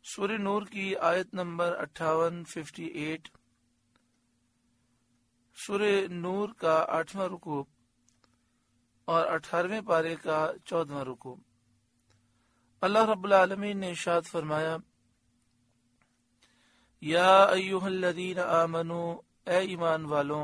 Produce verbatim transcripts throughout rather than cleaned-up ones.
سورہ نور کی آیت نمبر اٹھاون ففٹی ایٹ، سورہ نور کا آٹھواں رکوع اور اٹھارہویں پارے کا چودواں رکوع۔ اللہ رب العالمین نے ارشاد فرمایا، یا ایھا الذین آمنوا، اے ایمان والوں،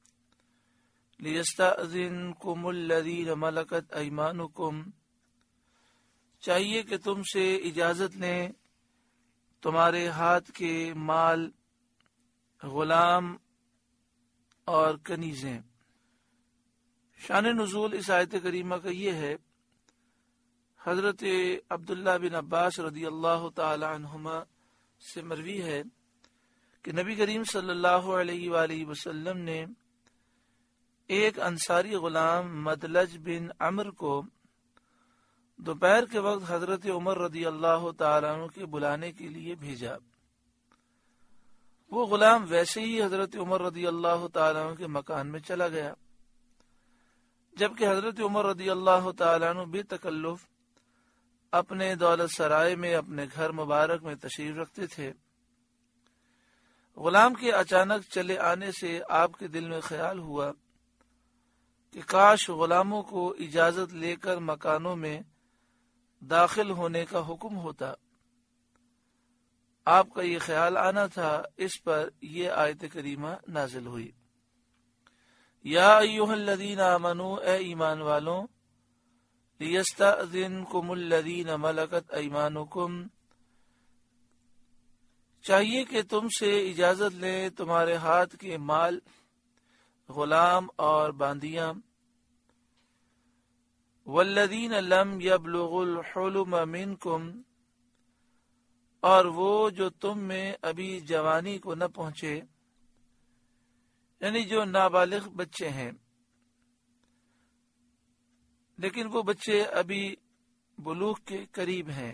لیستأذنکم الذین ملکت ایمانکم، چاہیے کہ تم سے اجازت لیں تمہارے ہاتھ کے مال، غلام اور کنیزیں۔ شان نزول اس آیت کریمہ کا یہ ہے، حضرت عبداللہ بن عباس رضی اللہ تعالی عنہما سے مروی ہے کہ نبی کریم صلی اللہ علیہ وآلہ وسلم نے ایک انصاری غلام مدلج بن عمر کو دوپہر کے وقت حضرت عمر رضی اللہ تعالیٰ عنہ کے بلانے کے لیے بھیجا۔ وہ غلام ویسے ہی حضرت عمر رضی اللہ تعالیٰ عنہ کے مکان میں چلا گیا، جبکہ حضرت عمر رضی اللہ تعالیٰ عنہ بے تکلف اپنے دولت سرائے میں اپنے گھر مبارک میں تشریف رکھتے تھے۔ غلام کے اچانک چلے آنے سے آپ کے دل میں خیال ہوا کہ کاش غلاموں کو اجازت لے کر مکانوں میں داخل ہونے کا حکم ہوتا۔ آپ کا یہ خیال آنا تھا، اس پر یہ آیت کریمہ نازل ہوئی، یا ایھا الذین آمنوا، اے ایمان والوں، لیستأذنکم الذین ملکت ایمانکم، چاہیے کہ تم سے اجازت لیں تمہارے ہاتھ کے مال، غلام اور باندیاں، والذین لم یبلغوا الحلم منکم، اور وہ جو تم میں ابھی جوانی کو نہ پہنچے، یعنی جو نابالغ بچے ہیں، لیکن وہ بچے ابھی بلوغ کے قریب ہیں،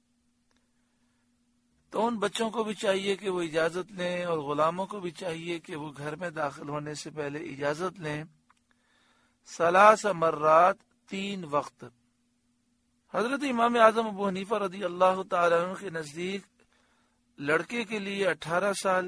تو ان بچوں کو بھی چاہیے کہ وہ اجازت لیں، اور غلاموں کو بھی چاہیے کہ وہ گھر میں داخل ہونے سے پہلے اجازت لیں، ثلاث مرات، تین وقت۔ حضرت امام اعظم ابو حنیفہ رضی اللہ تعالیٰ عنہ کے نزدیک لڑکے کے لیے اٹھارہ سال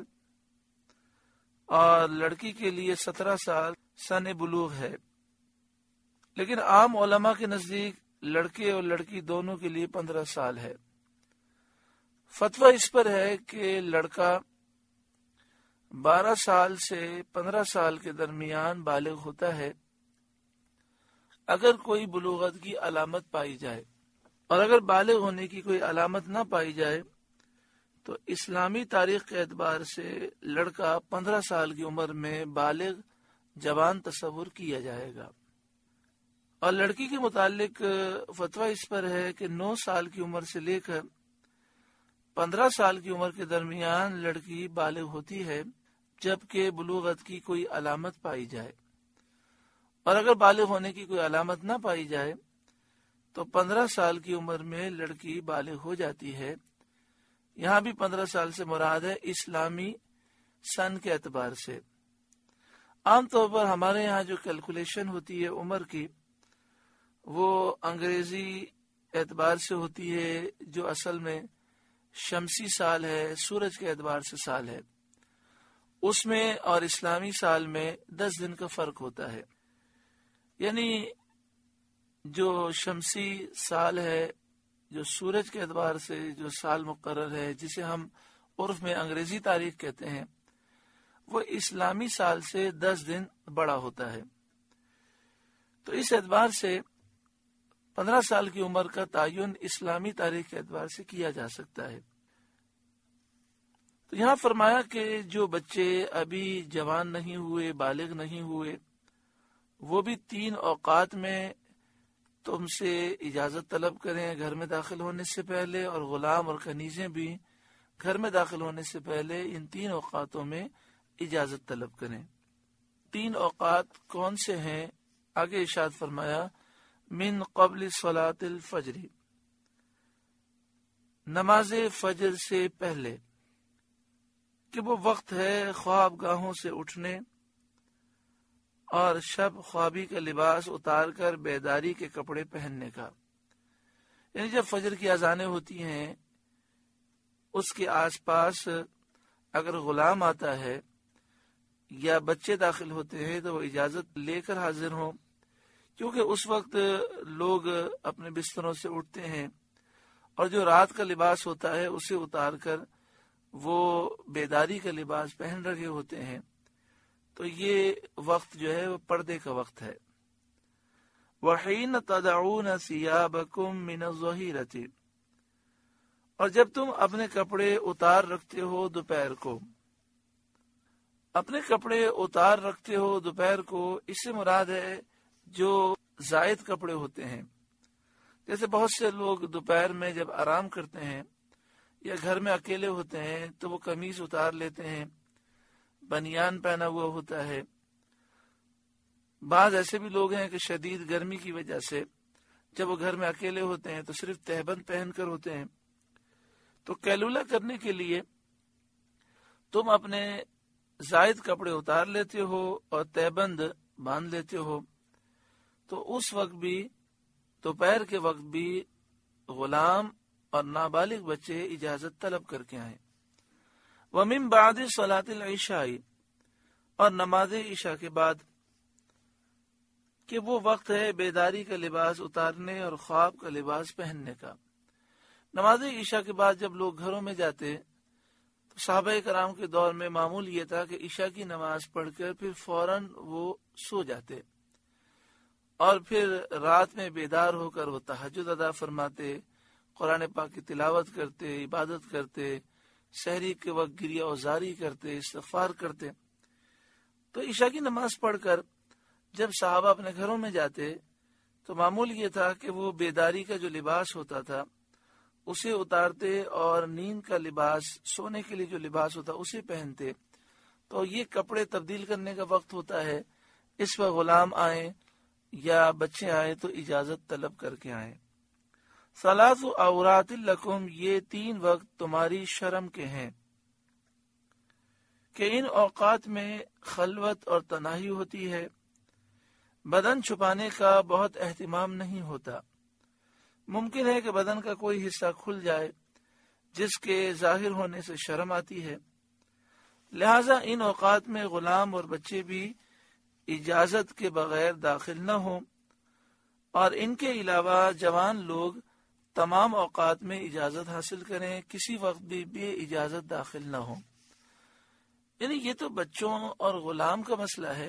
اور لڑکی کے لیے سترہ سال سن بلوغ ہے، لیکن عام علماء کے نزدیک لڑکے اور لڑکی دونوں کے لیے پندرہ سال ہے۔ فتویٰ اس پر ہے کہ لڑکا بارہ سال سے پندرہ سال کے درمیان بالغ ہوتا ہے اگر کوئی بلوغت کی علامت پائی جائے، اور اگر بالغ ہونے کی کوئی علامت نہ پائی جائے تو اسلامی تاریخ کے اعتبار سے لڑکا پندرہ سال کی عمر میں بالغ جوان تصور کیا جائے گا، اور لڑکی کے متعلق فتویٰ اس پر ہے کہ نو سال کی عمر سے لے کر پندرہ سال کی عمر کے درمیان لڑکی بالغ ہوتی ہے جبکہ بلوغت کی کوئی علامت پائی جائے، اور اگر بالغ ہونے کی کوئی علامت نہ پائی جائے تو پندرہ سال کی عمر میں لڑکی بالغ ہو جاتی ہے۔ یہاں بھی پندرہ سال سے مراد ہے اسلامی سن کے اعتبار سے۔ عام طور پر ہمارے یہاں جو کیلکولیشن ہوتی ہے عمر کی، وہ انگریزی اعتبار سے ہوتی ہے، جو اصل میں شمسی سال ہے، سورج کے اعتبار سے سال ہے، اس میں اور اسلامی سال میں دس دن کا فرق ہوتا ہے۔ یعنی جو شمسی سال ہے، جو سورج کے اعتبار سے جو سال مقرر ہے، جسے ہم عرف میں انگریزی تاریخ کہتے ہیں، وہ اسلامی سال سے دس دن بڑا ہوتا ہے۔ تو اس اعتبار سے پندرہ سال کی عمر کا تعین اسلامی تاریخ کے اعتبار سے کیا جا سکتا ہے۔ تو یہاں فرمایا کہ جو بچے ابھی جوان نہیں ہوئے، بالغ نہیں ہوئے، وہ بھی تین اوقات میں تم سے اجازت طلب کریں گھر میں داخل ہونے سے پہلے، اور غلام اور کنیزیں بھی گھر میں داخل ہونے سے پہلے ان تین اوقاتوں میں اجازت طلب کریں۔ تین اوقات کون سے ہیں؟ آگے ارشاد فرمایا، من قبل صلاۃ الفجر، نماز فجر سے پہلے، کہ وہ وقت ہے خواب گاہوں سے اٹھنے اور شب خوابی کا لباس اتار کر بیداری کے کپڑے پہننے کا۔ یعنی جب فجر کی اذانیں ہوتی ہیں اس کے آس پاس اگر غلام آتا ہے یا بچے داخل ہوتے ہیں تو وہ اجازت لے کر حاضر ہوں، کیونکہ اس وقت لوگ اپنے بستروں سے اٹھتے ہیں اور جو رات کا لباس ہوتا ہے اسے اتار کر وہ بیداری کا لباس پہن رکھے ہوتے ہیں، تو یہ وقت جو ہے وہ پردے کا وقت ہے۔ وَحِينَ تَدَعُونَ ثِيَابَكُم مِّنَ الظَّهِيرَةِ، اور جب تم اپنے کپڑے اتار رکھتے ہو دوپہر کو، اپنے کپڑے اتار رکھتے ہو دوپہر کو، اس سے مراد ہے جو زائد کپڑے ہوتے ہیں۔ جیسے بہت سے لوگ دوپہر میں جب آرام کرتے ہیں یا گھر میں اکیلے ہوتے ہیں تو وہ قمیص اتار لیتے ہیں، بنیان پہنا ہوا ہوتا ہے۔ بعض ایسے بھی لوگ ہیں کہ شدید گرمی کی وجہ سے جب وہ گھر میں اکیلے ہوتے ہیں تو صرف تہبند پہن کر ہوتے ہیں۔ تو کیلولہ کرنے کے لیے تم اپنے زائد کپڑے اتار لیتے ہو اور تہبند باندھ لیتے ہو، تو اس وقت بھی دوپہر کے وقت بھی غلام اور نابالغ بچے اجازت طلب کر کے آئیں۔ وَمِن بَعْدِ صَلَاةِ الْعِشَاءِ، اور نماز عشاء کے بعد، کہ وہ وقت ہے بیداری کا لباس اتارنے اور خواب کا لباس پہننے کا۔ نماز عشاء کے بعد جب لوگ گھروں میں جاتے تو صحابہ کرام کے دور میں معمول یہ تھا کہ عشاء کی نماز پڑھ کر پھر فوراً وہ سو جاتے اور پھر رات میں بیدار ہو کر وہ تہجد ادا فرماتے، قرآن پاک کی تلاوت کرتے، عبادت کرتے، سحری کے وقت گریہ وزاری کرتے، استغفار کرتے۔ تو عشاء کی نماز پڑھ کر جب صحابہ اپنے گھروں میں جاتے تو معمول یہ تھا کہ وہ بیداری کا جو لباس ہوتا تھا اسے اتارتے اور نیند کا لباس، سونے کے لیے جو لباس ہوتا اسے پہنتے۔ تو یہ کپڑے تبدیل کرنے کا وقت ہوتا ہے، اس پر غلام آئیں یا بچے آئیں تو اجازت طلب کر کے آئیں۔ ثلاث عورات لکم، یہ تین وقت تمہاری شرم کے ہیں کہ ان اوقات میں خلوت اور تنہائی ہوتی ہے، بدن چھپانے کا بہت اہتمام نہیں ہوتا۔ ممکن ہے کہ بدن کا کوئی حصہ کھل جائے جس کے ظاہر ہونے سے شرم آتی ہے، لہذا ان اوقات میں غلام اور بچے بھی اجازت کے بغیر داخل نہ ہوں، اور ان کے علاوہ جوان لوگ تمام اوقات میں اجازت حاصل کریں، کسی وقت بھی بے اجازت داخل نہ ہوں۔ یعنی یہ تو بچوں اور غلام کا مسئلہ ہے،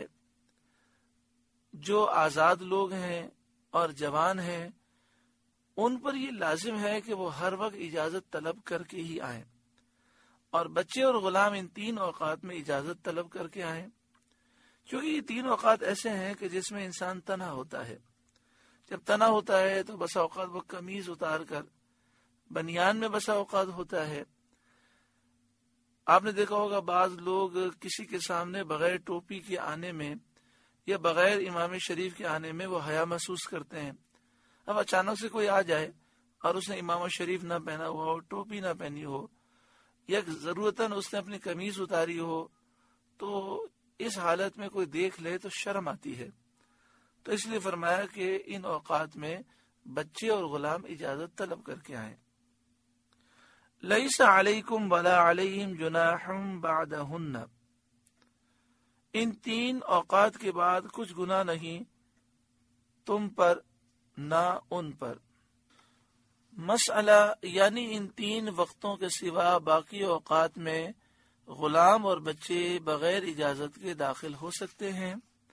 جو آزاد لوگ ہیں اور جوان ہیں ان پر یہ لازم ہے کہ وہ ہر وقت اجازت طلب کر کے ہی آئیں، اور بچے اور غلام ان تین اوقات میں اجازت طلب کر کے آئیں، کیونکہ یہ تین اوقات ایسے ہیں کہ جس میں انسان تنہا ہوتا ہے۔ جب تنہا ہوتا ہے تو بسا اوقات وہ قمیض اتار کر بنیان میں بسا اوقات ہوتا ہے۔ آپ نے دیکھا ہوگا بعض لوگ کسی کے سامنے بغیر ٹوپی کے آنے میں یا بغیر امام شریف کے آنے میں وہ حیا محسوس کرتے ہیں۔ اب اچانک سے کوئی آ جائے اور اس نے امام شریف نہ پہنا ہوا ہو، ٹوپی نہ پہنی ہو، یا ضرورتاً اس نے اپنی قمیض اتاری ہو، تو اس حالت میں کوئی دیکھ لے تو شرم آتی ہے۔ تو اس لیے فرمایا کہ ان اوقات میں بچے اور غلام اجازت طلب کر کے آئیں۔ لیس علیکم ولا علیہم جناح بعدہن، ان تین اوقات کے بعد کچھ گناہ نہیں تم پر نہ ان پر۔ مسئلہ یعنی ان تین وقتوں کے سوا باقی اوقات میں غلام اور بچے بغیر اجازت کے داخل ہو سکتے ہیں۔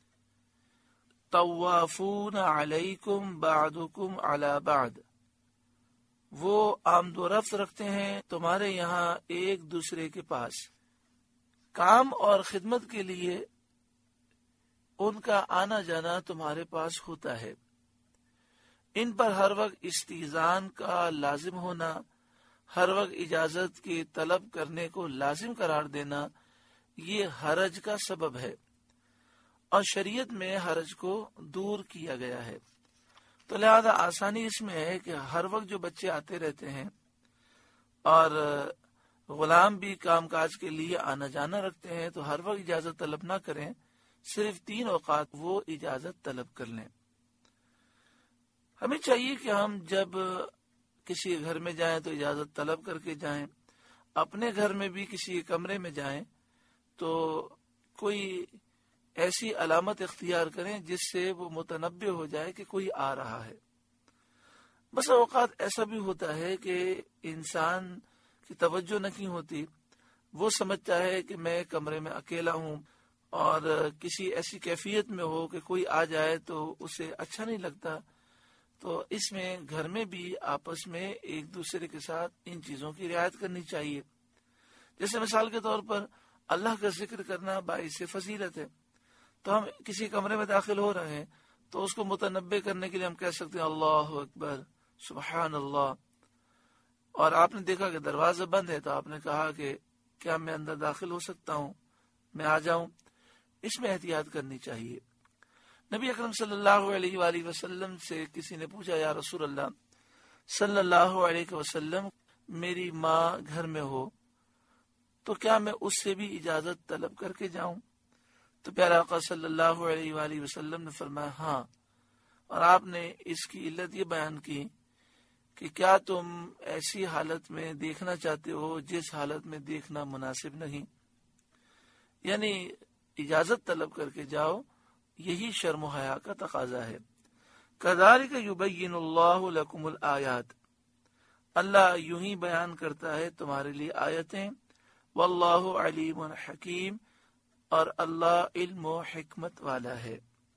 طوافون علیکم بعضکم علی بعض، وہ آمد و رفت رکھتے ہیں تمہارے یہاں ایک دوسرے کے پاس، کام اور خدمت کے لیے ان کا آنا جانا تمہارے پاس ہوتا ہے۔ ان پر ہر وقت استئذان کا لازم ہونا، ہر وقت اجازت کی طلب کرنے کو لازم قرار دینا، یہ حرج کا سبب ہے، اور شریعت میں حرج کو دور کیا گیا ہے۔ تو لہذا آسانی اس میں ہے کہ ہر وقت جو بچے آتے رہتے ہیں اور غلام بھی کام کاج کے لیے آنا جانا رکھتے ہیں تو ہر وقت اجازت طلب نہ کریں، صرف تین اوقات وہ اجازت طلب کر لیں۔ ہمیں چاہیے کہ ہم جب کسی گھر میں جائیں تو اجازت طلب کر کے جائیں، اپنے گھر میں بھی کسی کمرے میں جائیں تو کوئی ایسی علامت اختیار کریں جس سے وہ متنبع ہو جائے کہ کوئی آ رہا ہے۔ بس اوقات ایسا بھی ہوتا ہے کہ انسان کی توجہ نہیں ہوتی، وہ سمجھتا ہے کہ میں کمرے میں اکیلا ہوں، اور کسی ایسی کیفیت میں ہو کہ کوئی آ جائے تو اسے اچھا نہیں لگتا۔ تو اس میں گھر میں بھی آپس میں ایک دوسرے کے ساتھ ان چیزوں کی رعایت کرنی چاہیے۔ جیسے مثال کے طور پر اللہ کا ذکر کرنا باعث فضیلت ہے، تو ہم کسی کمرے میں داخل ہو رہے ہیں تو اس کو متنبع کرنے کے لیے ہم کہہ سکتے ہیں اللہ اکبر، سبحان اللہ۔ اور آپ نے دیکھا کہ دروازہ بند ہے تو آپ نے کہا کہ کیا میں اندر داخل ہو سکتا ہوں، میں آ جاؤں۔ اس میں احتیاط کرنی چاہیے۔ نبی اکرم صلی اللہ علیہ وآلہ وسلم سے کسی نے پوچھا، یا رسول اللہ صلی اللہ علیہ وسلم، میری ماں گھر میں ہو تو کیا میں اس سے بھی اجازت طلب کر کے جاؤں؟ تو پیارا آقا صلی اللہ علیہ وآلہ وسلم نے فرمایا ہاں، اور آپ نے اس کی علت یہ بیان کی کہ کیا تم ایسی حالت میں دیکھنا چاہتے ہو جس حالت میں دیکھنا مناسب نہیں، یعنی اجازت طلب کر کے جاؤ، یہی شرم و حیا کا تقاضا ہے۔ کذالک یبین اللہ لکم الآیات، اللہ یوں ہی بیان کرتا ہے تمہارے لیے آیتیں، واللہ علیم حکیم، اور اللہ علم و حکمت والا ہے۔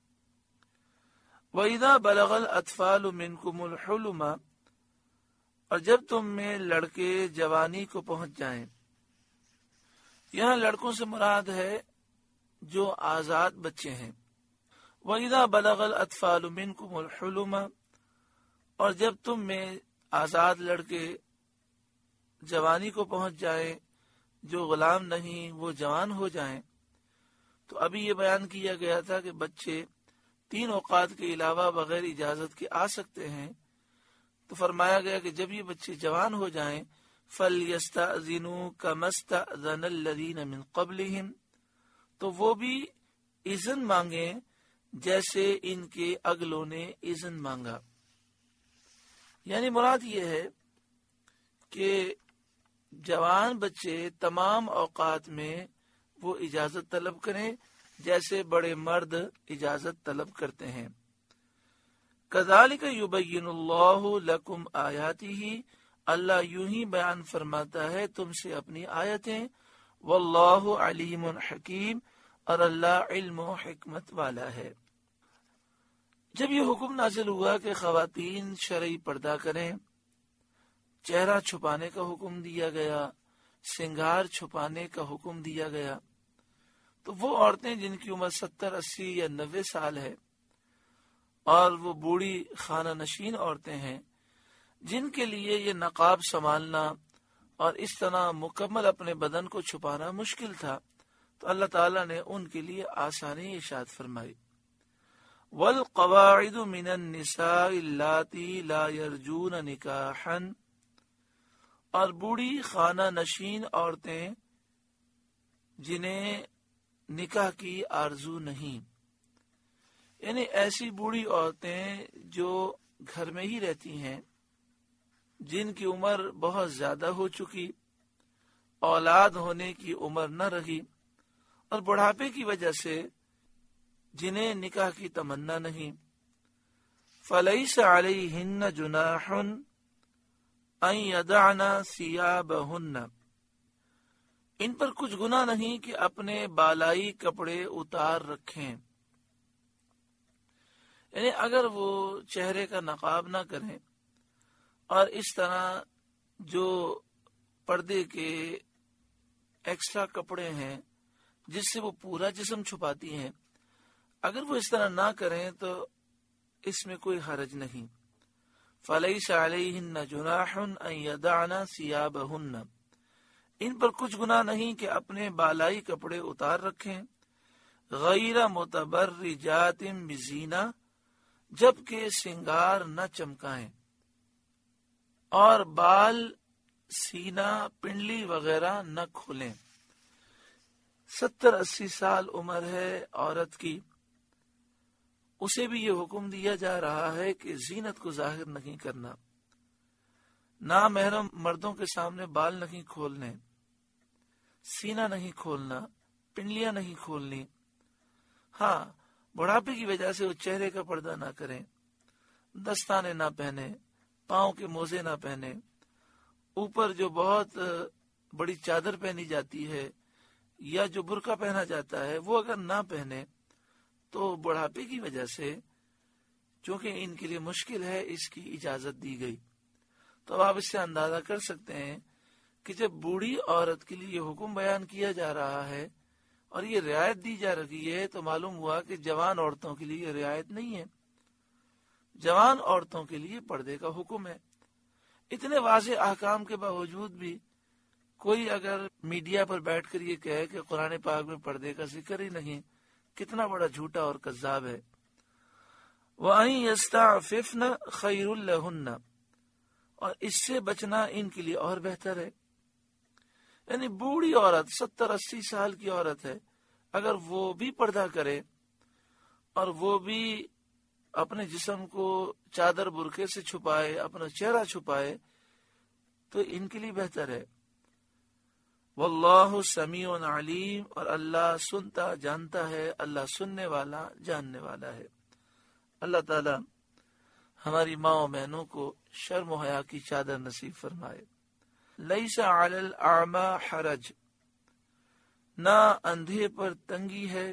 وَإِذَا بَلَغَ الْأَطْفَالُ مِنْكُمُ الْحُلُمَ، اور جب تم میں لڑکے جوانی کو پہنچ جائیں۔ یہاں لڑکوں سے مراد ہے جو آزاد بچے ہیں۔ وَإِذَا بَلَغَ الْأَطْفَالُ مِنْكُمُ الْحُلُمَ، اور جب تم میں آزاد لڑکے جوانی کو پہنچ جائیں، جو غلام نہیں وہ جوان ہو جائیں۔ تو ابھی یہ بیان کیا گیا تھا کہ بچے تین اوقات کے علاوہ بغیر اجازت کے آ سکتے ہیں، تو فرمایا گیا کہ جب یہ بچے جوان ہو جائیں فَلْيَسْتَأْذِنُوا كَمَا اسْتَأْذَنَ الَّذِينَ مِنْ قَبْلِهِمْ، تو وہ بھی اذن مانگیں جیسے ان کے اگلوں نے اذن مانگا۔ یعنی مراد یہ ہے کہ جوان بچے تمام اوقات میں وہ اجازت طلب کریں جیسے بڑے مرد اجازت طلب کرتے ہیں۔ کذالک یبین اللہ لکم آیاتہ، اللہ یوں ہی بیان فرماتا ہے تم سے اپنی آیتیں، واللہ علیم حکیم، اور اللہ علم و حکمت والا ہے۔ جب یہ حکم نازل ہوا کہ خواتین شرعی پردہ کریں، چہرہ چھپانے کا حکم دیا گیا، سنگار چھپانے کا حکم دیا گیا، تو وہ عورتیں جن کی عمر ستر اسی یا نوے سال ہے، اور وہ بوڑھی خانہ نشین عورتیں ہیں جن کے لیے یہ نقاب سنبھالنا اور اس طرح مکمل اپنے بدن کو چھپانا مشکل تھا، تو اللہ تعالیٰ نے ان کے لیے آسانی ارشاد فرمائی۔ وَالْقَوَاعِدُ مِنَ النِّسَاءِ اللَّاتِي لَا يَرْجُونَ نِكَاحًا، اور بوڑھی خانہ نشین عورتیں جنہیں نکاح کی آرزو نہیں، یعنی ایسی بوڑھی عورتیں جو گھر میں ہی رہتی ہیں، جن کی عمر بہت زیادہ ہو چکی، اولاد ہونے کی عمر نہ رہی، اور بڑھاپے کی وجہ سے جنہیں نکاح کی تمنا نہیں۔ فَلَيْسَ عَلَيْهِنَّ جُنَاحٌ أَن يَدَعْنَ ثِيَابَهُنَّ، ان پر کچھ گناہ نہیں کہ اپنے بالائی کپڑے اتار رکھیں، یعنی اگر وہ چہرے کا نقاب نہ کریں اور اس طرح جو پردے کے ایکسٹرا کپڑے ہیں جس سے وہ پورا جسم چھپاتی ہیں، اگر وہ اس طرح نہ کریں تو اس میں کوئی حرج نہیں۔ فَلَيْسَ عَلَيْهِنَّ جُنَاحٌ أَن يَدَعْنَ ثِيَابَهُنَّ، ان پر کچھ گناہ نہیں کہ اپنے بالائی کپڑے اتار رکھیں، غیر متبرجات بزینہ، جبکہ سنگار نہ چمکائیں، اور بال، سینہ، پنڈلی وغیرہ نہ کھولیں۔ ستر اسی سال عمر ہے عورت کی، اسے بھی یہ حکم دیا جا رہا ہے کہ زینت کو ظاہر نہیں کرنا۔ نامحرم مردوں کے سامنے بال نہیں کھولنے، سینہ نہیں کھولنا، پنڈلیاں نہیں کھولنی. ہاں، بڑھاپے کی وجہ سے وہ چہرے کا پردہ نہ کریں، دستانے نہ پہنے، پاؤں کے موزے نہ پہنے، اوپر جو بہت بڑی چادر پہنی جاتی ہے یا جو برقع پہنا جاتا ہے وہ اگر نہ پہنے تو بڑھاپے کی وجہ سے چونکہ ان کے لیے مشکل ہے اس کی اجازت دی گئی. تو آپ اس سے اندازہ کر سکتے ہیں کہ جب بوڑھی عورت کے لیے یہ حکم بیان کیا جا رہا ہے اور یہ رعایت دی جا رہی ہے تو معلوم ہوا کہ جوان عورتوں کے لیے یہ رعایت نہیں ہے. جوان عورتوں کے لیے پردے کا حکم ہے. اتنے واضح احکام کے باوجود بھی کوئی اگر میڈیا پر بیٹھ کر یہ کہے کہ قرآن پاک میں پردے کا ذکر ہی نہیں، کتنا بڑا جھوٹا اور کذاب ہے. وَأَن يَسْتَعْفِفْنَ خَيْرٌ لَهُنَّ، اور اس سے بچنا ان کے لیے اور بہتر ہے. یعنی بوڑھی عورت، ستر اسی سال کی عورت ہے، اگر وہ بھی پردہ کرے اور وہ بھی اپنے جسم کو چادر برقعے سے چھپائے، اپنا چہرہ چھپائے، تو ان کے لیے بہتر ہے. واللہ سمیع علیم، اور اللہ سنتا جانتا ہے، اللہ سننے والا جاننے والا ہے. اللہ تعالی ہماری ماں و بہنوں کو شرم و حیا کی چادر نصیب فرمائے. لیس علی الاعمی حرج، نہ اندھے پر تنگی ہے،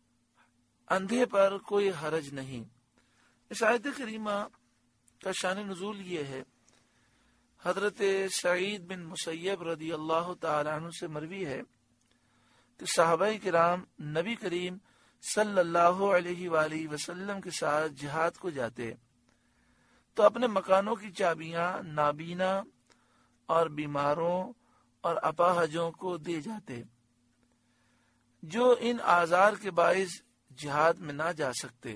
اندھے پر کوئی حرج نہیں. اس آیت کریمہ کا شان نزول یہ ہے، حضرت سعید بن مسیب رضی اللہ تعالی عنہ سے مروی ہے کہ صحابہ کرام نبی کریم صلی اللہ علیہ وآلہ وسلم کے ساتھ جہاد کو جاتے تو اپنے مکانوں کی چابیاں نابینا اور بیماروں اور اپاہجوں کو دے جاتے جو ان آزار کے باعث جہاد میں نہ جا سکتے.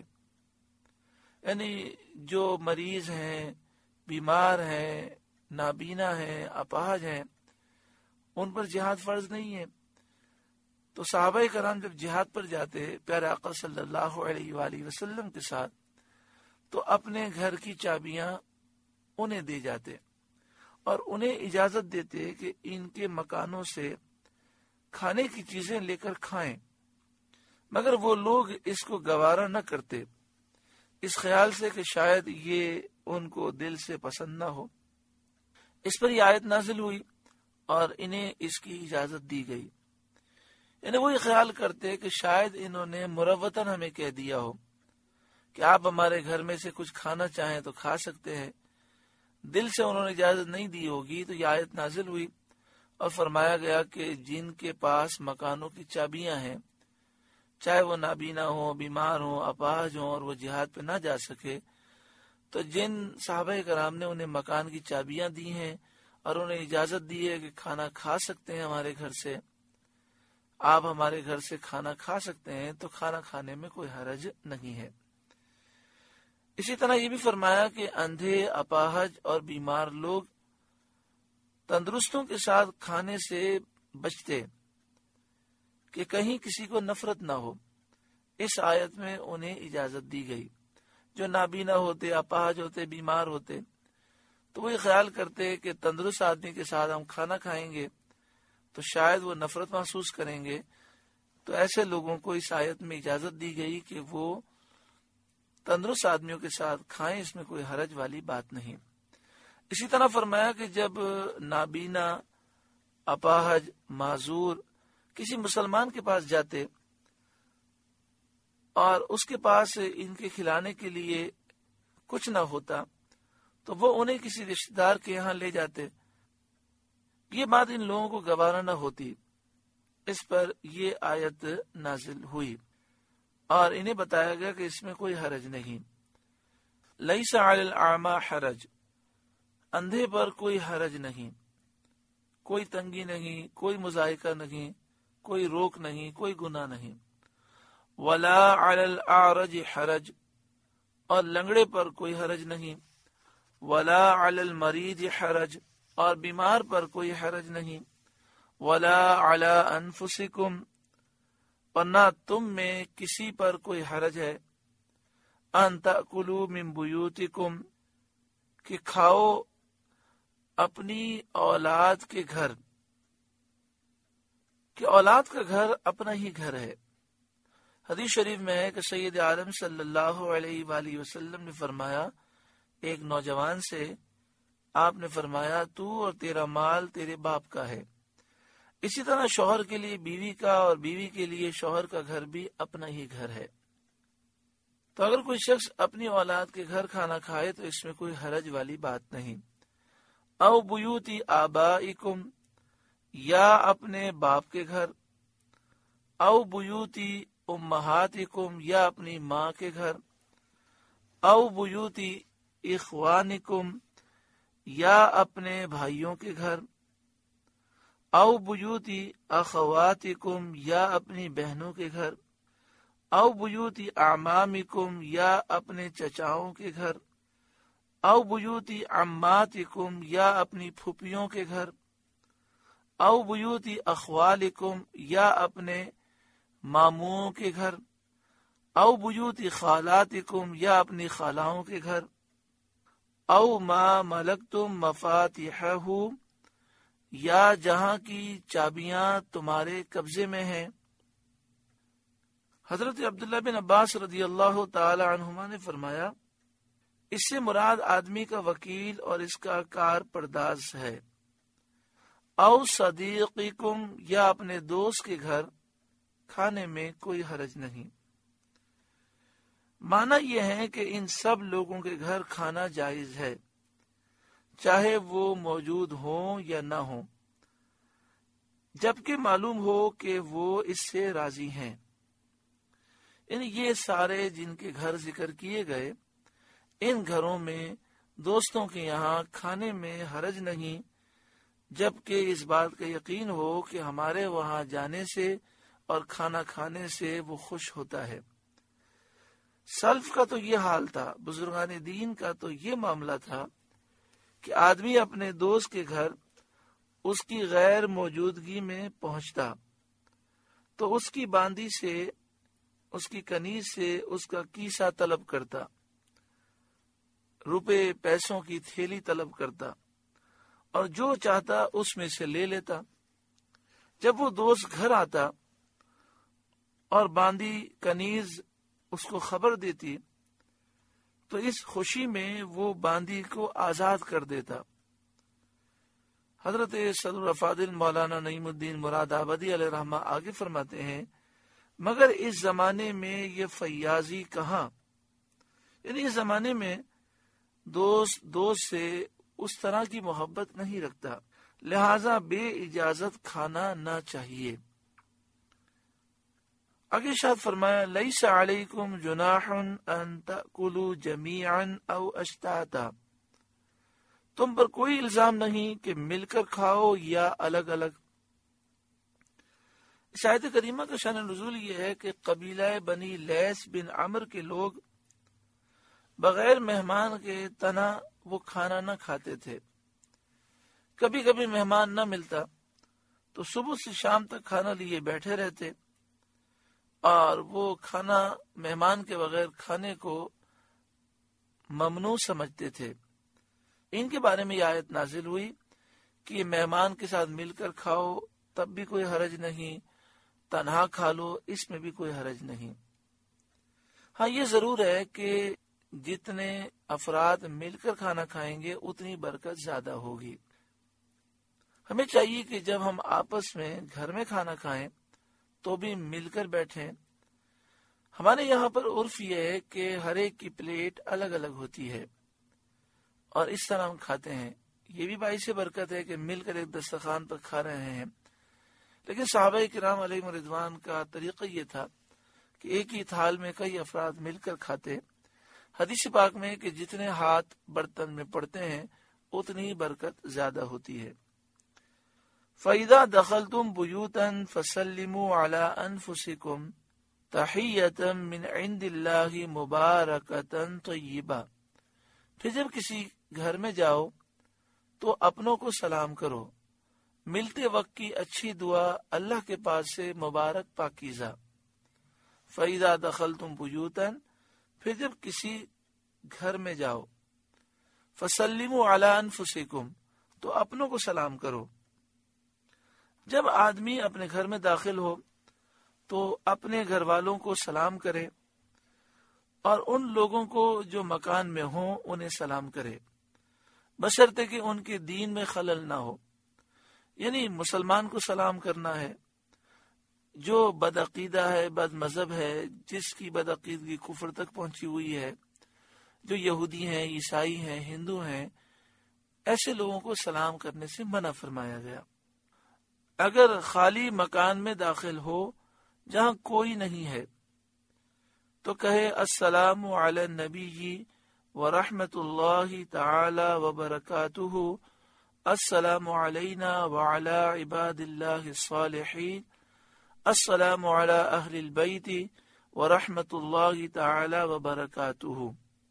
یعنی جو مریض ہیں، بیمار ہیں، نابینا ہیں، اپاہج ہیں، ان پر جہاد فرض نہیں ہے. تو صحابہ کرام جب جہاد پر جاتے پیارے آقا صلی اللہ علیہ وآلہ وسلم کے ساتھ تو اپنے گھر کی چابیاں انہیں دے جاتے اور انہیں اجازت دیتے کہ ان کے مکانوں سے کھانے کی چیزیں لے کر کھائیں. مگر وہ لوگ اس کو گوارا نہ کرتے، اس خیال سے کہ شاید یہ ان کو دل سے پسند نہ ہو. اس پر یہ آیت نازل ہوئی اور انہیں اس کی اجازت دی گئی. یعنی وہ یہ خیال کرتے کہ شاید انہوں نے مروتاً ہمیں کہہ دیا ہو کہ آپ ہمارے گھر میں سے کچھ کھانا چاہیں تو کھا سکتے ہیں، دل سے انہوں نے اجازت نہیں دی ہوگی. تو یہ آیت نازل ہوئی اور فرمایا گیا کہ جن کے پاس مکانوں کی چابیاں ہیں، چاہے وہ نابینا ہوں، بیمار ہوں، اپاہج ہوں اور وہ جہاد پہ نہ جا سکے، تو جن صحابہ کرام نے انہیں مکان کی چابیاں دی ہیں اور انہیں اجازت دی ہے کہ کھانا کھا سکتے ہیں ہمارے گھر سے، آپ ہمارے گھر سے کھانا کھا سکتے ہیں، تو کھانا کھانے میں کوئی حرج نہیں ہے. اسی طرح یہ بھی فرمایا کہ اندھے، اپاہج اور بیمار لوگ تندرستوں کے ساتھ کھانے سے بچتے کہ کہیں کسی کو نفرت نہ ہو. اس آیت میں انہیں اجازت دی گئی. جو نابینا ہوتے، اپاہج ہوتے، بیمار ہوتے، تو وہ یہ خیال کرتے کہ تندرست آدمی کے ساتھ ہم کھانا کھائیں گے تو شاید وہ نفرت محسوس کریں گے. تو ایسے لوگوں کو اس آیت میں اجازت دی گئی کہ وہ تندرست آدمیوں کے ساتھ کھائیں، اس میں کوئی حرج والی بات نہیں. اسی طرح فرمایا کہ جب نابینا، اپاہج، معذور کسی مسلمان کے پاس جاتے اور اس کے پاس ان کے کھلانے کے لیے کچھ نہ ہوتا تو وہ انہیں کسی رشتہ دار کے یہاں لے جاتے. یہ بات ان لوگوں کو گوارا نہ ہوتی، اس پر یہ آیت نازل ہوئی اور انہیں بتایا گیا کہ اس میں کوئی حرج نہیں. لیس علی الاعمی حرج، اندھے پر کوئی حرج نہیں، کوئی تنگی نہیں، کوئی مضائقہ نہیں، کوئی روک نہیں، کوئی گناہ نہیں. ولا علی الاعرج حرج، اور لنگڑے پر کوئی حرج نہیں. ولا علی المریض حرج، اور بیمار پر کوئی حرج نہیں. ولا علی انفسکم، اور نہ تم میں کسی پر کوئی حرج ہے. ان تأکلوا من بیوتکم، کہ کھاؤ اپنی اولاد کے گھر کہ اولاد کا گھر اپنا ہی گھر ہے۔ حدیث شریف میں ہے کہ سید عالم صلی اللہ علیہ وآلہ وسلم نے فرمایا ایک نوجوان سے، آپ نے فرمایا تو اور تیرا مال تیرے باپ کا ہے۔ اسی طرح شوہر کے لیے بیوی کا اور بیوی کے لیے شوہر کا گھر بھی اپنا ہی گھر ہے۔ تو اگر کوئی شخص اپنی اولاد کے گھر کھانا کھائے تو اس میں کوئی حرج والی بات نہیں۔ او بیوتی آبائکم، یا اپنے باپ کے گھر، او بیوتی امہاتکم، یا اپنی ماں کے گھر، او بیوتی اخوانکم، یا اپنے بھائیوں کے گھر، او بیوتی اخواتکم، یا اپنی بہنوں کے گھر، او بیوتی اعمامکم، یا اپنے چچاؤں کے گھر، او بیوتی عماتکم، یا اپنی پھوپھیوں کے گھر، او بیوتی اخوالکم، یا اپنے ماموں کے گھر، او بیوتی خالاتکم، یا اپنی خالاؤں کے گھر، او ما ملکتم مفاتیحہ، یا جہاں کی چابیاں تمہارے قبضے میں ہیں۔ حضرت عبداللہ بن عباس رضی اللہ تعالی عنہما نے فرمایا اس سے مراد آدمی کا وکیل اور اس کا کار پرداز ہے۔ او صدیقکم، یا اپنے دوست کے گھر کھانے میں کوئی حرج نہیں۔ معنی یہ ہے کہ ان سب لوگوں کے گھر کھانا جائز ہے، چاہے وہ موجود ہوں یا نہ ہوں، جبکہ معلوم ہو کہ وہ اس سے راضی ہیں۔ یعنی یہ سارے جن کے گھر ذکر کیے گئے، ان گھروں میں دوستوں کے یہاں کھانے میں حرج نہیں، جبکہ اس بات کا یقین ہو کہ ہمارے وہاں جانے سے اور کھانا کھانے سے وہ خوش ہوتا ہے۔ سلف کا تو یہ حال تھا، بزرگان دین کا تو یہ معاملہ تھا کہ آدمی اپنے دوست کے گھر اس کی غیر موجودگی میں پہنچتا تو اس کی باندی سے، اس کی کنیز سے اس کا کیسا طلب کرتا، روپے پیسوں کی تھیلی طلب کرتا اور جو چاہتا اس میں سے لے لیتا۔ جب وہ دوست گھر آتا اور باندی کنیز اس کو خبر دیتی تو اس خوشی میں وہ باندی کو آزاد کر دیتا۔ حضرت صدر الافاضل مولانا نعیم الدین مراد آبادی علیہ رحمہ آگے فرماتے ہیں مگر اس زمانے میں یہ فیاضی کہاں، یعنی اس زمانے میں دوست دوست سے اس طرح کی محبت نہیں رکھتا، لہذا بے اجازت کھانا نہ چاہیے۔ آگے ارشاد فرمایا لیس علیکم جناح ان تأکلوا جمیعا او اشتاتا، تم پر کوئی الزام نہیں کہ مل کر کھاؤ یا الگ الگ۔ اس آیت کریمہ کا شان نزول یہ ہے کہ قبیلہ بنی لیس بن عمر کے لوگ بغیر مہمان کے تنہا وہ کھانا نہ کھاتے تھے۔ کبھی کبھی مہمان نہ ملتا تو صبح سے شام تک کھانا لیے بیٹھے رہتے اور وہ کھانا مہمان کے بغیر کھانے کو ممنوع سمجھتے تھے۔ ان کے بارے میں یہ آیت نازل ہوئی کہ مہمان کے ساتھ مل کر کھاؤ تب بھی کوئی حرج نہیں، تنہا کھا لو اس میں بھی کوئی حرج نہیں۔ ہاں یہ ضرور ہے کہ جتنے افراد مل کر کھانا کھائیں گے اتنی برکت زیادہ ہوگی۔ ہمیں چاہیے کہ جب ہم آپس میں گھر میں کھانا کھائیں تو بھی مل کر بیٹھیں۔ ہمارے یہاں پر عرف یہ ہے کہ ہر ایک کی پلیٹ الگ الگ ہوتی ہے اور اس طرح ہم کھاتے ہیں، یہ بھی باعث برکت ہے کہ مل کر ایک دسترخوان پر کھا رہے ہیں۔ لیکن صحابہ کرام علیہ رضوان کا طریقہ یہ تھا کہ ایک ہی تھال میں کئی افراد مل کر کھاتے۔ حدیث پاک میں کہ جتنے ہاتھ برتن میں پڑتے ہیں اتنی برکت زیادہ ہوتی ہے۔ فَإِذَا دَخَلْتُمْ بُيُوتًا فَسَلِّمُوا عَلَىٰ أَنفُسِكُمْ تَحِيَّةً مِّنْ عِندِ اللَّهِ مُبَارَكَةً طَيِّبَةً، پھر جب کسی گھر میں جاؤ تو اپنوں کو سلام کرو، ملتے وقت کی اچھی دعا اللہ کے پاس سے مبارک پاکیزہ۔ فَإِذَا دَخَلْتُمْ بُيُوتًا، پھر جب کسی گھر میں جاؤ، فَسَلِّمُوا عَلَىٰ أَنفُسِكُمْ، تو اپنوں کو سلام کرو۔ جب آدمی اپنے گھر میں داخل ہو تو اپنے گھر والوں کو سلام کرے اور ان لوگوں کو جو مکان میں ہوں انہیں سلام کرے، بشرطے کہ ان کے دین میں خلل نہ ہو۔ یعنی مسلمان کو سلام کرنا ہے، جو بدعقیدہ ہے، بد مذہب ہے، جس کی بدعقیدگی کفر تک پہنچی ہوئی ہے، جو یہودی ہیں، عیسائی ہیں، ہندو ہیں، ایسے لوگوں کو سلام کرنے سے منع فرمایا گیا۔ اگر خالی مکان میں داخل ہو جہاں کوئی نہیں ہے تو کہے السلام علی النبی ورحمۃ اللہ تعالی وبرکاتہ، السلام علینا وعلی عباد اللہ الصالحین، السلام علی اہل البیت ورحمۃ اللہ تعالی وبرکاتہ۔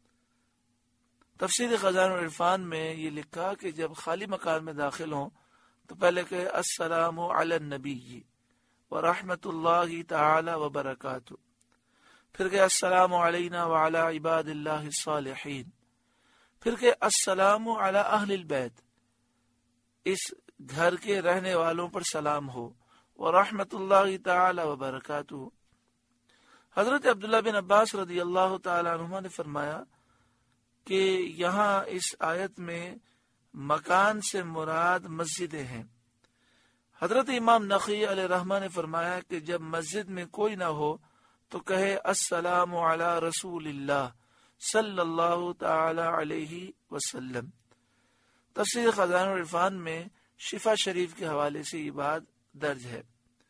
تفسیر خزائن العرفان میں یہ لکھا کہ جب خالی مکان میں داخل ہوں تو پہلے کہ السلام علی النبی ورحمۃ اللہ تعالی وبرکاتہ، پھر کہ السلام علینا وعلی عباد اللہ الصالحین، پھر کہ السلام علی اہل البیت، اس گھر کے رہنے والوں پر سلام ہو، ورحمۃ اللہ تعالی وبرکاتہ۔ حضرت عبداللہ بن عباس رضی اللہ تعالی عنہما نے فرمایا کہ یہاں اس آیت میں مکان سے مراد مسجدیں ہیں۔ حضرت امام نقی علیہ رحمہ نے فرمایا کہ جب مسجد میں کوئی نہ ہو تو کہے السلام علی رسول اللہ صلی اللہ تعالی علیہ وسلم۔ تفسیر خزائن العرفان میں شفا شریف کے حوالے سے یہ بات درج ہے۔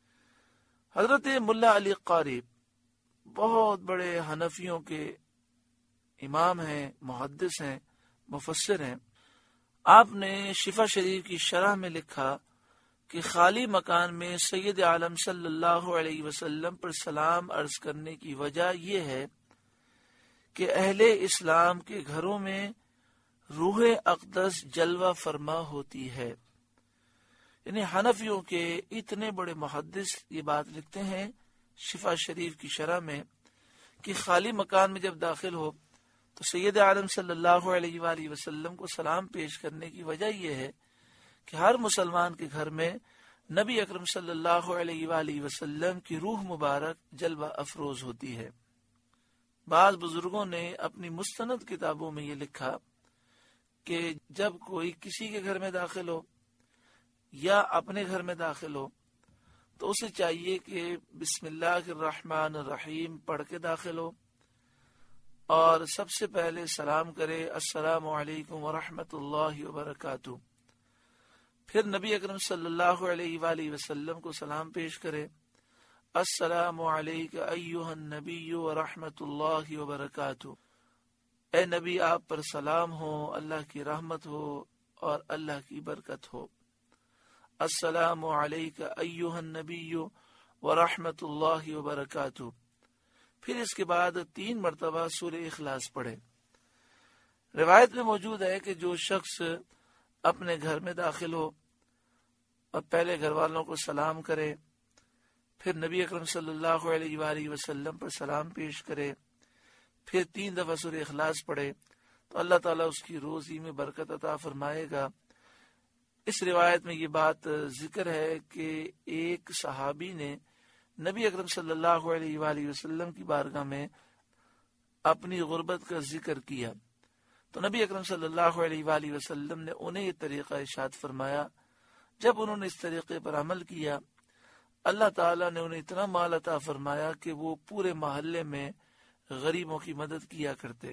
حضرت ملا علی قاری بہت بڑے حنفیوں کے امام ہیں، محدث ہیں، مفسر ہیں۔ آپ نے شفا شریف کی شرح میں لکھا کہ خالی مکان میں سید عالم صلی اللہ علیہ وسلم پر سلام عرض کرنے کی وجہ یہ ہے کہ اہل اسلام کے گھروں میں روح اقدس جلوہ فرما ہوتی ہے۔ یعنی حنفیوں کے اتنے بڑے محدث یہ بات لکھتے ہیں شفا شریف کی شرح میں کہ خالی مکان میں جب داخل ہو تو سید عالم صلی اللہ علیہ وآلہ وسلم کو سلام پیش کرنے کی وجہ یہ ہے کہ ہر مسلمان کے گھر میں نبی اکرم صلی اللہ علیہ وآلہ وسلم کی روح مبارک جلوہ افروز ہوتی ہے۔ بعض بزرگوں نے اپنی مستند کتابوں میں یہ لکھا کہ جب کوئی کسی کے گھر میں داخل ہو یا اپنے گھر میں داخل ہو تو اسے چاہیے کہ بسم اللہ الرحمن الرحیم پڑھ کے داخل ہو اور سب سے پہلے سلام کرے السلام علیکم ورحمۃ اللہ وبرکاتہ، پھر نبی اکرم صلی اللہ علیہ وآلہ وسلم کو سلام پیش کرے السلام علیک ایھا النبی ورحمۃ اللہ وبرکاتہ، اے نبی آپ پر سلام ہو، اللہ کی رحمت ہو اور اللہ کی برکت ہو، السلام علیک ایھا النبی ورحمۃ اللہ وبرکاتہ، پھر اس کے بعد تین مرتبہ سورہ اخلاص پڑھے۔ روایت میں موجود ہے کہ جو شخص اپنے گھر میں داخل ہو اور پہلے گھر والوں کو سلام کرے، پھر نبی اکرم صلی اللہ علیہ وآلہ وسلم پر سلام پیش کرے، پھر تین دفعہ سورہ اخلاص پڑھے تو اللہ تعالیٰ اس کی روزی میں برکت عطا فرمائے گا۔ اس روایت میں یہ بات ذکر ہے کہ ایک صحابی نے نبی اکرم صلی اللہ علیہ وآلہ وسلم کی بارگاہ میں اپنی غربت کا ذکر کیا تو نبی اکرم صلی اللہ علیہ وآلہ وسلم نے انہیں یہ طریقہ ارشاد فرمایا۔ جب انہوں نے اس طریقے پر عمل کیا اللہ تعالیٰ نے انہیں اتنا مال عطا فرمایا کہ وہ پورے محلے میں غریبوں کی مدد کیا کرتے۔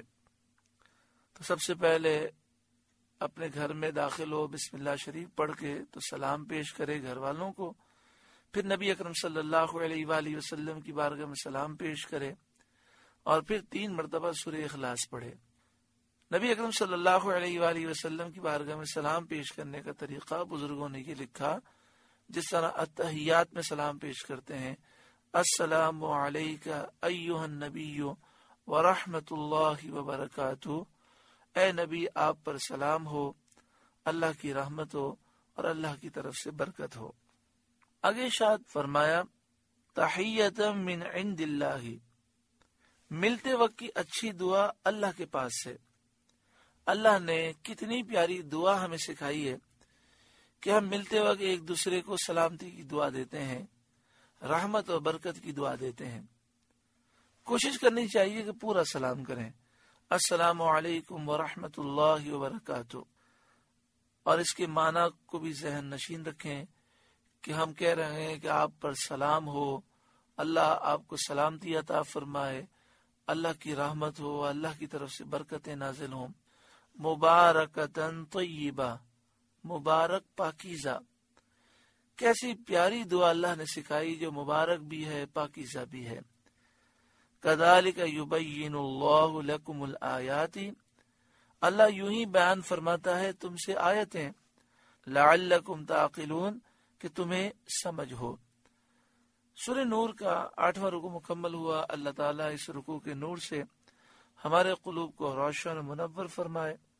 تو سب سے پہلے اپنے گھر میں داخل ہو، بسم اللہ شریف پڑھ کے تو سلام پیش کرے گھر والوں کو، پھر نبی اکرم صلی اللہ علیہ وآلہ وسلم کی بارگاہ میں سلام پیش کرے اور پھر تین مرتبہ سورہ اخلاص پڑھے۔ نبی اکرم صلی اللہ علیہ وآلہ وسلم کی بارگاہ میں سلام پیش کرنے کا طریقہ بزرگوں نے یہ لکھا جس طرح اتحیات میں سلام پیش کرتے ہیں السلام علیک ایھا النبی ورحمۃ اللہ وبرکاتہ، اے نبی آپ پر سلام ہو، اللہ کی رحمت ہو اور اللہ کی طرف سے برکت ہو۔ آگے ارشاد فرمایا تحیۃ من عند اللہ، ملتے وقت کی اچھی دعا اللہ کے پاس سے۔ اللہ نے کتنی پیاری دعا ہمیں سکھائی ہے کہ ہم ملتے وقت ایک دوسرے کو سلامتی کی دعا دیتے ہیں، رحمت اور برکت کی دعا دیتے ہیں۔ کوشش کرنی چاہیے کہ پورا سلام کریں، السلام علیکم ورحمۃ اللہ وبرکاتہ، اور اس کے معنی کو بھی ذہن نشین رکھیں کہ ہم کہہ رہے ہیں کہ آپ پر سلام ہو، اللہ آپ کو سلامتی عطا فرمائے، اللہ کی رحمت ہو، اللہ کی طرف سے برکتیں نازل ہوں، مبارکتن طیبہ، مبارک پاکیزہ۔ کیسی پیاری دعا اللہ نے سکھائی جو مبارک بھی ہے، پاکیزہ بھی ہے۔ کذالک یبین اللہ لکم الآیات، اللہ یوں ہی بیان فرماتا ہے تم سے آیتیں، لعلکم تعقلون، کہ تمہیں سمجھ ہو۔ سورہ نور کا آٹھواں رکوع مکمل ہوا۔ اللہ تعالیٰ اس رکوع کے نور سے ہمارے قلوب کو روشن و منور فرمائے۔